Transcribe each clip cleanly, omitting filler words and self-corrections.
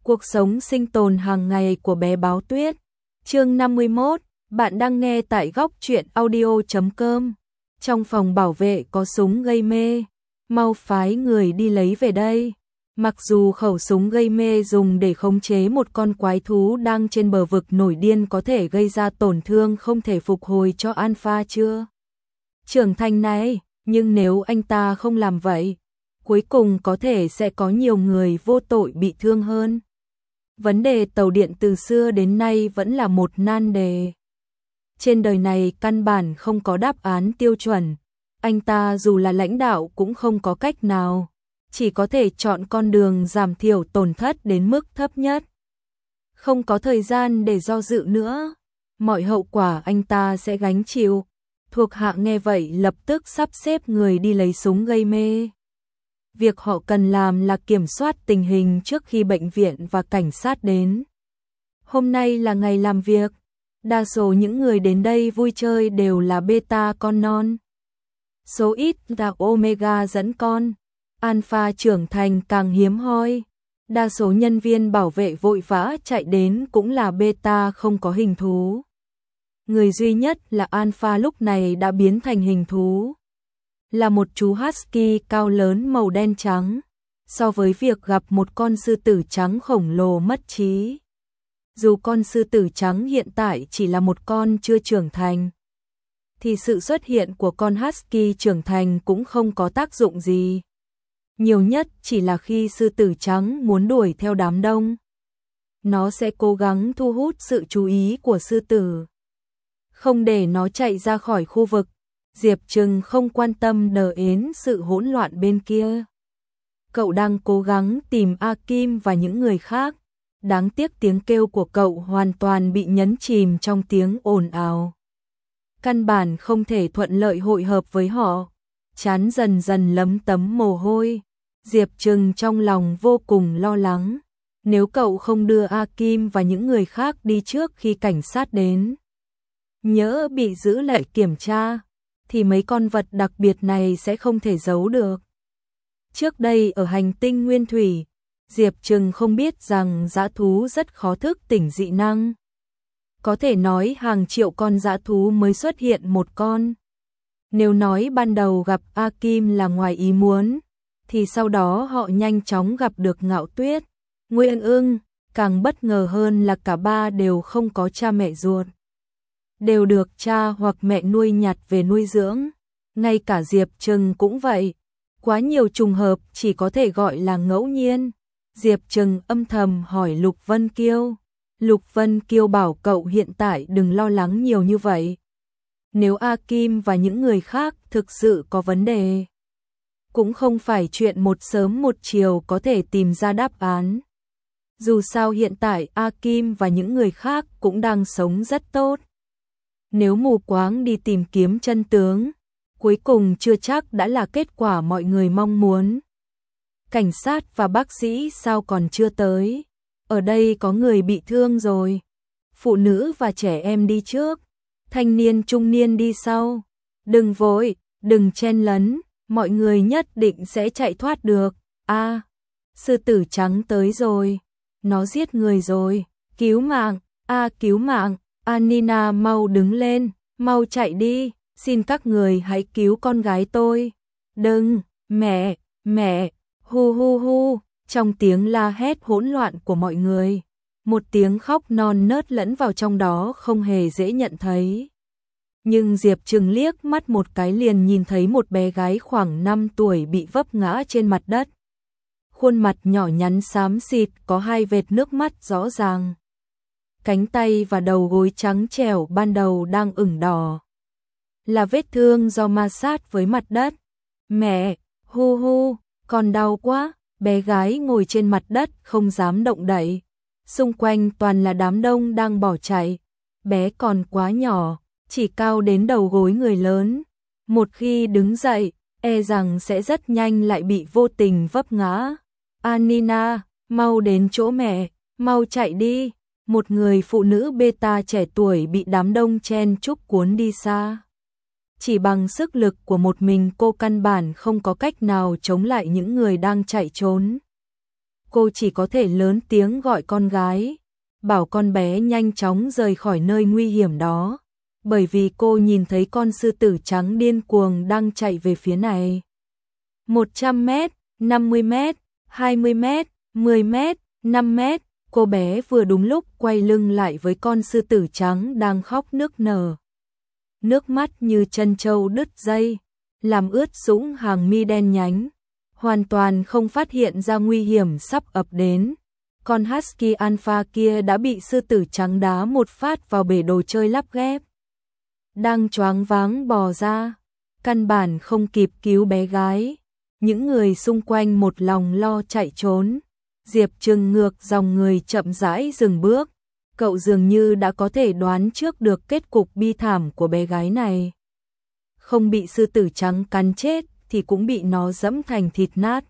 Cuộc sống sinh tồn hàng ngày của bé báo tuyết. Chương 51, bạn đang nghe tại góc truyện audio.com. Trong phòng bảo vệ có súng gây mê, mau phái người đi lấy về đây. Mặc dù khẩu súng gây mê dùng để khống chế một con quái thú đang trên bờ vực nổi điên có thể gây ra tổn thương không thể phục hồi cho Alpha chưa trưởng thành này, nhưng nếu anh ta không làm vậy, cuối cùng có thể sẽ có nhiều người vô tội bị thương hơn. Vấn đề tàu điện từ xưa đến nay vẫn là một nan đề. Trên đời này căn bản không có đáp án tiêu chuẩn, anh ta dù là lãnh đạo cũng không có cách nào, chỉ có thể chọn con đường giảm thiểu tổn thất đến mức thấp nhất. Không có thời gian để do dự nữa, mọi hậu quả anh ta sẽ gánh chịu. Thuộc hạ nghe vậy lập tức sắp xếp người đi lấy súng gây mê. Việc họ cần làm là kiểm soát tình hình trước khi bệnh viện và cảnh sát đến. Hôm nay là ngày làm việc, đa số những người đến đây vui chơi đều là beta con non. Số ít là omega dẫn con, alpha trưởng thành càng hiếm hoi. Đa số nhân viên bảo vệ vội vã chạy đến cũng là beta không có hình thú. Người duy nhất là alpha lúc này đã biến thành hình thú. Là một chú husky cao lớn màu đen trắng, so với việc gặp một con sư tử trắng khổng lồ mất trí. Dù con sư tử trắng hiện tại chỉ là một con chưa trưởng thành, thì sự xuất hiện của con husky trưởng thành cũng không có tác dụng gì. Nhiều nhất chỉ là khi sư tử trắng muốn đuổi theo đám đông, nó sẽ cố gắng thu hút sự chú ý của sư tử, không để nó chạy ra khỏi khu vực. Diệp Trừng không quan tâm đến sự hỗn loạn bên kia. Cậu đang cố gắng tìm A Kim và những người khác. Đáng tiếc tiếng kêu của cậu hoàn toàn bị nhấn chìm trong tiếng ồn ào. Căn bản không thể thuận lợi hội hợp với họ. Trán dần dần lấm tấm mồ hôi. Diệp Trừng trong lòng vô cùng lo lắng. Nếu cậu không đưa A Kim và những người khác đi trước khi cảnh sát đến, nhỡ bị giữ lại kiểm tra, thì mấy con vật đặc biệt này sẽ không thể giấu được. Trước đây ở hành tinh Nguyên Thủy, Diệp Trừng không biết rằng dã thú rất khó thức tỉnh dị năng. Có thể nói hàng triệu con dã thú mới xuất hiện một con. Nếu nói ban đầu gặp A Kim là ngoài ý muốn, thì sau đó họ nhanh chóng gặp được Ngạo Tuyết, Nguyên Ưng. Càng bất ngờ hơn là cả ba đều không có cha mẹ ruột, đều được cha hoặc mẹ nuôi nhặt về nuôi dưỡng. Ngay cả Diệp Trừng cũng vậy, quá nhiều trùng hợp chỉ có thể gọi là ngẫu nhiên. Diệp Trừng âm thầm hỏi Lục Vân Kiêu. Lục Vân Kiêu bảo cậu hiện tại đừng lo lắng nhiều như vậy. Nếu A Kim và những người khác thực sự có vấn đề, cũng không phải chuyện một sớm một chiều có thể tìm ra đáp án. Dù sao hiện tại A Kim và những người khác cũng đang sống rất tốt. Nếu mù quáng đi tìm kiếm chân tướng, cuối cùng chưa chắc đã là kết quả mọi người mong muốn. Cảnh sát và bác sĩ sao còn chưa tới? Ở đây có người bị thương rồi. Phụ nữ và trẻ em đi trước, thanh niên trung niên đi sau. Đừng vội, đừng chen lấn, mọi người nhất định sẽ chạy thoát được. Sư tử trắng tới rồi, nó giết người rồi, cứu mạng, cứu mạng. Nina mau đứng lên, mau chạy đi, xin các người hãy cứu con gái tôi. Đừng, mẹ, hu hu hu. Trong tiếng la hét hỗn loạn của mọi người, một tiếng khóc non nớt lẫn vào trong đó không hề dễ nhận thấy. Nhưng Diệp Trừng liếc mắt một cái liền nhìn thấy một bé gái khoảng 5 tuổi bị vấp ngã trên mặt đất. Khuôn mặt nhỏ nhắn xám xịt có hai vệt nước mắt rõ ràng. Cánh tay và đầu gối trắng trẻo ban đầu đang ửng đỏ, là vết thương do ma sát với mặt đất. Mẹ, hu hu, con đau quá. Bé gái ngồi trên mặt đất không dám động đậy. Xung quanh toàn là đám đông đang bỏ chạy. Bé còn quá nhỏ, chỉ cao đến đầu gối người lớn. Một khi đứng dậy, e rằng sẽ rất nhanh lại bị vô tình vấp ngã. Nina, mau đến chỗ mẹ, mau chạy đi. Một người phụ nữ beta trẻ tuổi bị đám đông chen chúc cuốn đi xa. Chỉ bằng sức lực của một mình cô căn bản không có cách nào chống lại những người đang chạy trốn. cô chỉ có thể lớn tiếng gọi con gái, bảo con bé nhanh chóng rời khỏi nơi nguy hiểm đó, bởi vì cô nhìn thấy con sư tử trắng điên cuồng đang chạy về phía này. 100 mét, 50 mét, 20 mét, 10 mét, 5 mét, cô bé vừa đúng lúc quay lưng lại với con sư tử trắng đang khóc nức nở. Nước mắt như chân trâu đứt dây, làm ướt sũng hàng mi đen nhánh, hoàn toàn không phát hiện ra nguy hiểm sắp ập đến. Con Husky Alpha kia đã bị sư tử trắng đá một phát vào bể đồ chơi lắp ghép. Đang choáng váng bò ra, căn bản không kịp cứu bé gái. Những người xung quanh một lòng lo chạy trốn. Diệp Trừng ngược dòng người chậm rãi dừng bước. Cậu dường như đã có thể đoán trước được kết cục bi thảm của bé gái này. Không bị sư tử trắng cắn chết thì cũng bị nó dẫm thành thịt nát.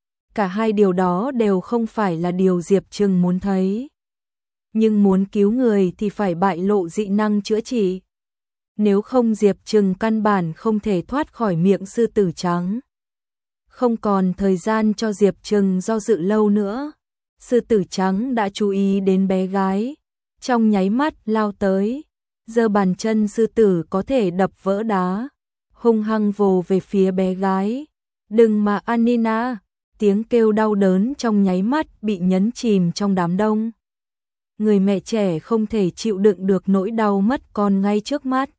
Cả hai điều đó đều không phải là điều Diệp Trừng muốn thấy. Nhưng muốn cứu người thì phải bại lộ dị năng chữa trị. Nếu không Diệp Trừng căn bản không thể thoát khỏi miệng sư tử trắng. Không còn thời gian cho Diệp Trừng do dự lâu nữa. Sư tử trắng đã chú ý đến bé gái, trong nháy mắt lao tới, giơ bàn chân sư tử có thể đập vỡ đá, hung hăng vồ về phía bé gái. Đừng mà Anina, tiếng kêu đau đớn trong nháy mắt bị nhấn chìm trong đám đông. Người mẹ trẻ không thể chịu đựng được nỗi đau mất con ngay trước mắt.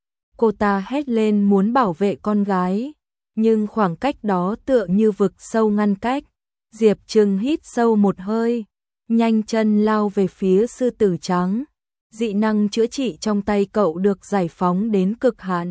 Cô ta hét lên muốn bảo vệ con gái, nhưng khoảng cách đó tựa như vực sâu ngăn cách. Diệp Trừng hít sâu một hơi, nhanh chân lao về phía sư tử trắng. Dị năng chữa trị trong tay cậu được giải phóng đến cực hạn,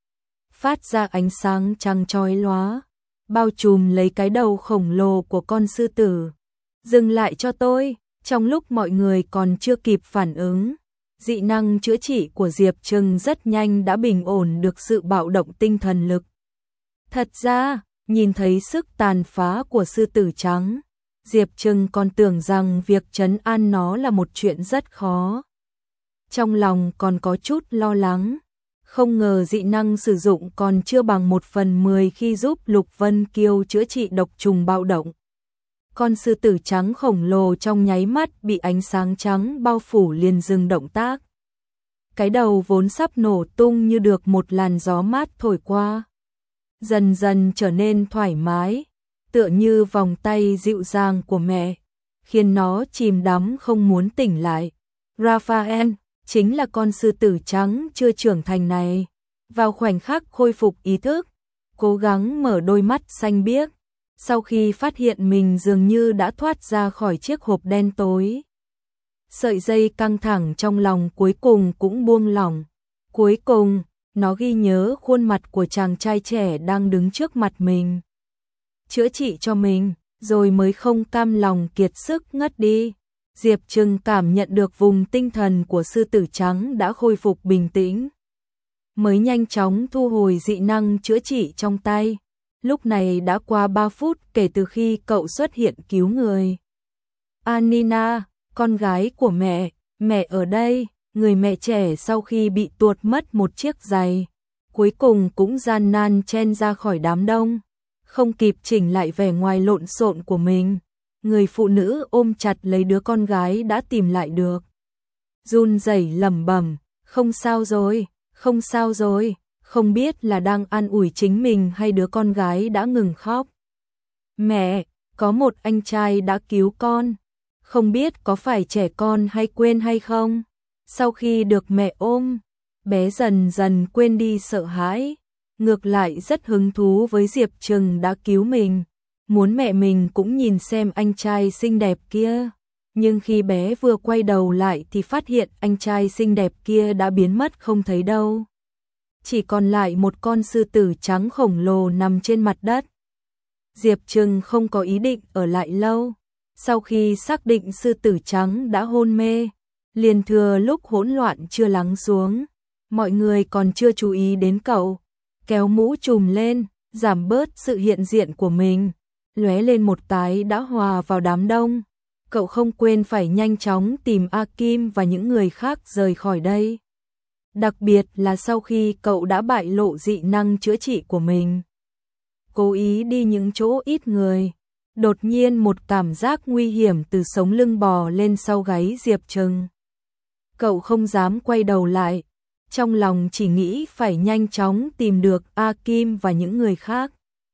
phát ra ánh sáng trắng chói lóa, bao trùm lấy cái đầu khổng lồ của con sư tử. Dừng lại cho tôi. Trong lúc mọi người còn chưa kịp phản ứng, dị năng chữa trị của Diệp Trừng rất nhanh đã bình ổn được sự bạo động tinh thần lực. Thật ra, nhìn thấy sức tàn phá của sư tử trắng, Diệp Trừng còn tưởng rằng việc trấn an nó là một chuyện rất khó. Trong lòng còn có chút lo lắng, không ngờ dị năng sử dụng còn chưa bằng 1/10 khi giúp Lục Vân Kiêu chữa trị độc trùng bạo động. Con sư tử trắng khổng lồ trong nháy mắt bị ánh sáng trắng bao phủ liền dừng động tác. Cái đầu vốn sắp nổ tung như được một làn gió mát thổi qua, dần dần trở nên thoải mái, tựa như vòng tay dịu dàng của mẹ, khiến nó chìm đắm không muốn tỉnh lại. Raphael, chính là con sư tử trắng chưa trưởng thành này, vào khoảnh khắc khôi phục ý thức, cố gắng mở đôi mắt xanh biếc. Sau khi phát hiện mình dường như đã thoát ra khỏi chiếc hộp đen tối, sợi dây căng thẳng trong lòng cuối cùng cũng buông lỏng. Cuối cùng, nó ghi nhớ khuôn mặt của chàng trai trẻ đang đứng trước mặt mình. Chữa trị cho mình, rồi mới không cam lòng kiệt sức ngất đi. Diệp Trừng cảm nhận được vùng tinh thần của sư tử trắng đã khôi phục bình tĩnh, mới nhanh chóng thu hồi dị năng chữa trị trong tay. Lúc này đã qua 3 phút kể từ khi cậu xuất hiện cứu người. Anina, con gái của mẹ ở đây. Người mẹ trẻ sau khi bị tuột mất một chiếc giày, cuối cùng cũng gian nan chen ra khỏi đám đông, không kịp chỉnh lại vẻ ngoài lộn xộn của mình. Người phụ nữ ôm chặt lấy đứa con gái đã tìm lại được, run rẩy lẩm bẩm, không sao rồi, không sao rồi. Không biết là đang an ủi chính mình hay đứa con gái đã ngừng khóc. Mẹ, có một anh trai đã cứu con, không biết có phải trẻ con hay quên hay không. Sau khi được mẹ ôm, bé dần dần quên đi sợ hãi, ngược lại rất hứng thú với Diệp Trừng đã cứu mình, muốn mẹ mình cũng nhìn xem anh trai xinh đẹp kia. Nhưng khi bé vừa quay đầu lại thì phát hiện anh trai xinh đẹp kia đã biến mất không thấy đâu. Chỉ còn lại một con sư tử trắng khổng lồ nằm trên mặt đất. Diệp Trừng không có ý định ở lại lâu. Sau khi xác định sư tử trắng đã hôn mê, liền thừa lúc hỗn loạn chưa lắng xuống, mọi người còn chưa chú ý đến cậu, kéo mũ trùm lên, giảm bớt sự hiện diện của mình, lóe lên một cái đã hòa vào đám đông. Cậu không quên phải nhanh chóng tìm A Kim và những người khác rời khỏi đây. Đặc biệt là sau khi cậu đã bại lộ dị năng chữa trị của mình. Cố ý đi những chỗ ít người, Đột nhiên một cảm giác nguy hiểm từ sống lưng bò lên sau gáy Diệp Trừng. Cậu không dám quay đầu lại, trong lòng chỉ nghĩ phải nhanh chóng tìm được A Kim và những người khác.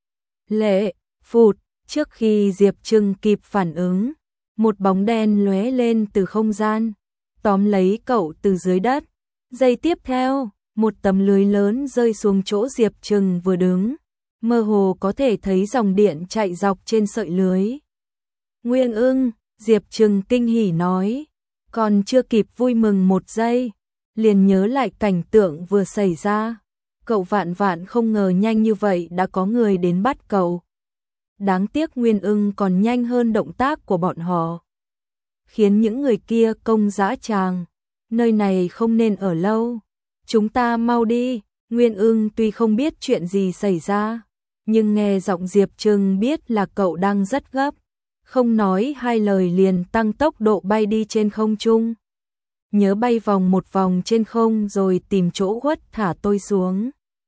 Lệ, phụt, trước khi Diệp Trừng kịp phản ứng, một bóng đen lóe lên từ không gian, tóm lấy cậu từ dưới đất. Giây tiếp theo, một tấm lưới lớn rơi xuống chỗ Diệp Trừng vừa đứng, mơ hồ có thể thấy dòng điện chạy dọc trên sợi lưới. Nguyên Ưng, Diệp Trừng kinh hỉ nói, còn chưa kịp vui mừng một giây, liền nhớ lại cảnh tượng vừa xảy ra. Cậu vạn vạn không ngờ nhanh như vậy đã có người đến bắt cậu. Đáng tiếc Nguyên Ưng còn nhanh hơn động tác của bọn họ, khiến những người kia công dã tràng. Nơi này không nên ở lâu, chúng ta mau đi. Nguyên Ưng tuy không biết chuyện gì xảy ra, nhưng nghe giọng Diệp Trừng biết là cậu đang rất gấp, không nói hai lời liền tăng tốc độ bay đi trên không trung. Nhớ bay vòng một vòng trên không rồi tìm chỗ khuất thả tôi xuống.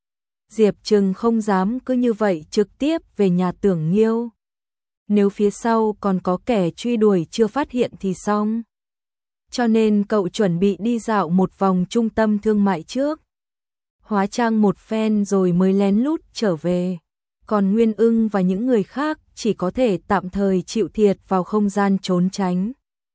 Diệp Trừng không dám cứ như vậy trực tiếp về nhà Tưởng Nghiêu. Nếu phía sau còn có kẻ truy đuổi chưa phát hiện thì xong. Cho nên cậu chuẩn bị đi dạo một vòng trung tâm thương mại trước, hóa trang một phen rồi mới lén lút trở về. Còn Nguyên Ưng và những người khác chỉ có thể tạm thời chịu thiệt vào không gian trốn tránh.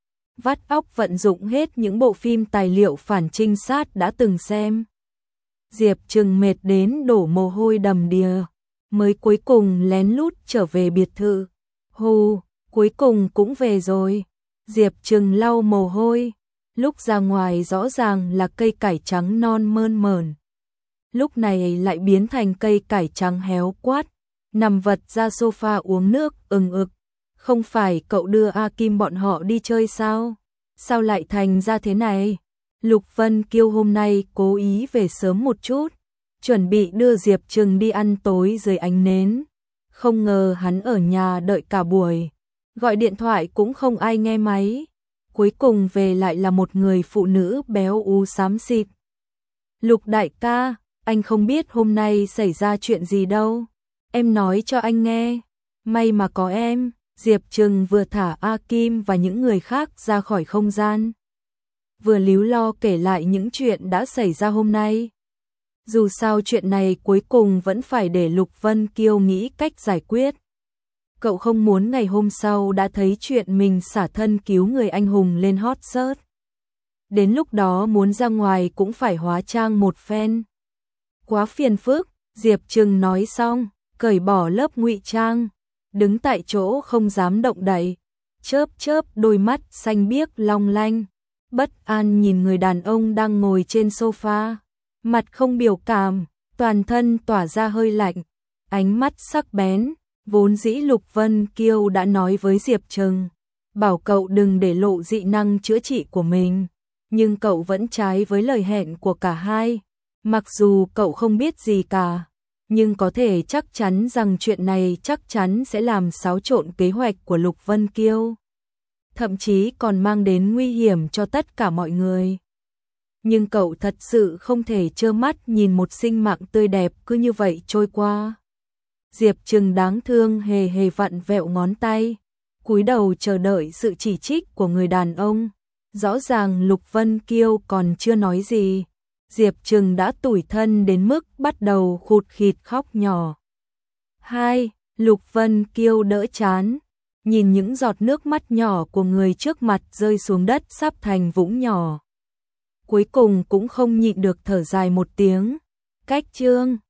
Vắt óc vận dụng hết những bộ phim tài liệu phản trinh sát đã từng xem. Diệp Trừng mệt đến đổ mồ hôi đầm đìa, mới cuối cùng lén lút trở về biệt thự. Hù, cuối cùng cũng về rồi. Diệp Trừng lau mồ hôi, lúc ra ngoài rõ ràng là cây cải trắng non mơn mởn, lúc này lại biến thành cây cải trắng héo quát, nằm vật ra sofa uống nước ừng ực. Không phải cậu đưa A Kim bọn họ đi chơi sao? Sao lại thành ra thế này? Lục Vân Kiêu hôm nay cố ý về sớm một chút, chuẩn bị đưa Diệp Trừng đi ăn tối dưới ánh nến. Không ngờ hắn ở nhà đợi cả buổi, gọi điện thoại cũng không ai nghe máy. Cuối cùng về lại là một người phụ nữ béo ú xám xịt. Lục đại ca, anh không biết hôm nay xảy ra chuyện gì đâu. Em nói cho anh nghe. May mà có em. Diệp Trừng vừa thả A Kim và những người khác ra khỏi không gian, vừa líu lo kể lại những chuyện đã xảy ra hôm nay. Dù sao chuyện này cuối cùng vẫn phải để Lục Vân Kiêu nghĩ cách giải quyết. Cậu không muốn ngày hôm sau đã thấy chuyện mình xả thân cứu người anh hùng lên hot search. Đến lúc đó muốn ra ngoài cũng phải hóa trang một phen. Quá phiền phức, Diệp Trừng nói xong, cởi bỏ lớp ngụy trang, đứng tại chỗ không dám động đậy, chớp chớp đôi mắt xanh biếc long lanh, bất an nhìn người đàn ông đang ngồi trên sofa, mặt không biểu cảm, toàn thân tỏa ra hơi lạnh, ánh mắt sắc bén. Vốn dĩ Lục Vân Kiêu đã nói với Diệp Trừng, bảo cậu đừng để lộ dị năng chữa trị của mình, nhưng cậu vẫn trái với lời hẹn của cả hai. Mặc dù cậu không biết gì cả, nhưng có thể chắc chắn rằng chuyện này chắc chắn sẽ làm xáo trộn kế hoạch của Lục Vân Kiêu, thậm chí còn mang đến nguy hiểm cho tất cả mọi người. Nhưng cậu thật sự không thể trơ mắt nhìn một sinh mạng tươi đẹp cứ như vậy trôi qua. Diệp Trừng đáng thương hề hề vặn vẹo ngón tay, cúi đầu chờ đợi sự chỉ trích của người đàn ông. Rõ ràng Lục Vân Kiêu còn chưa nói gì, Diệp Trừng đã tủi thân đến mức bắt đầu khụt khịt khóc nhỏ. Lục Vân Kiêu đỡ chán, nhìn những giọt nước mắt nhỏ của người trước mặt rơi xuống đất sắp thành vũng nhỏ. Cuối cùng cũng không nhịn được thở dài một tiếng. Cách chương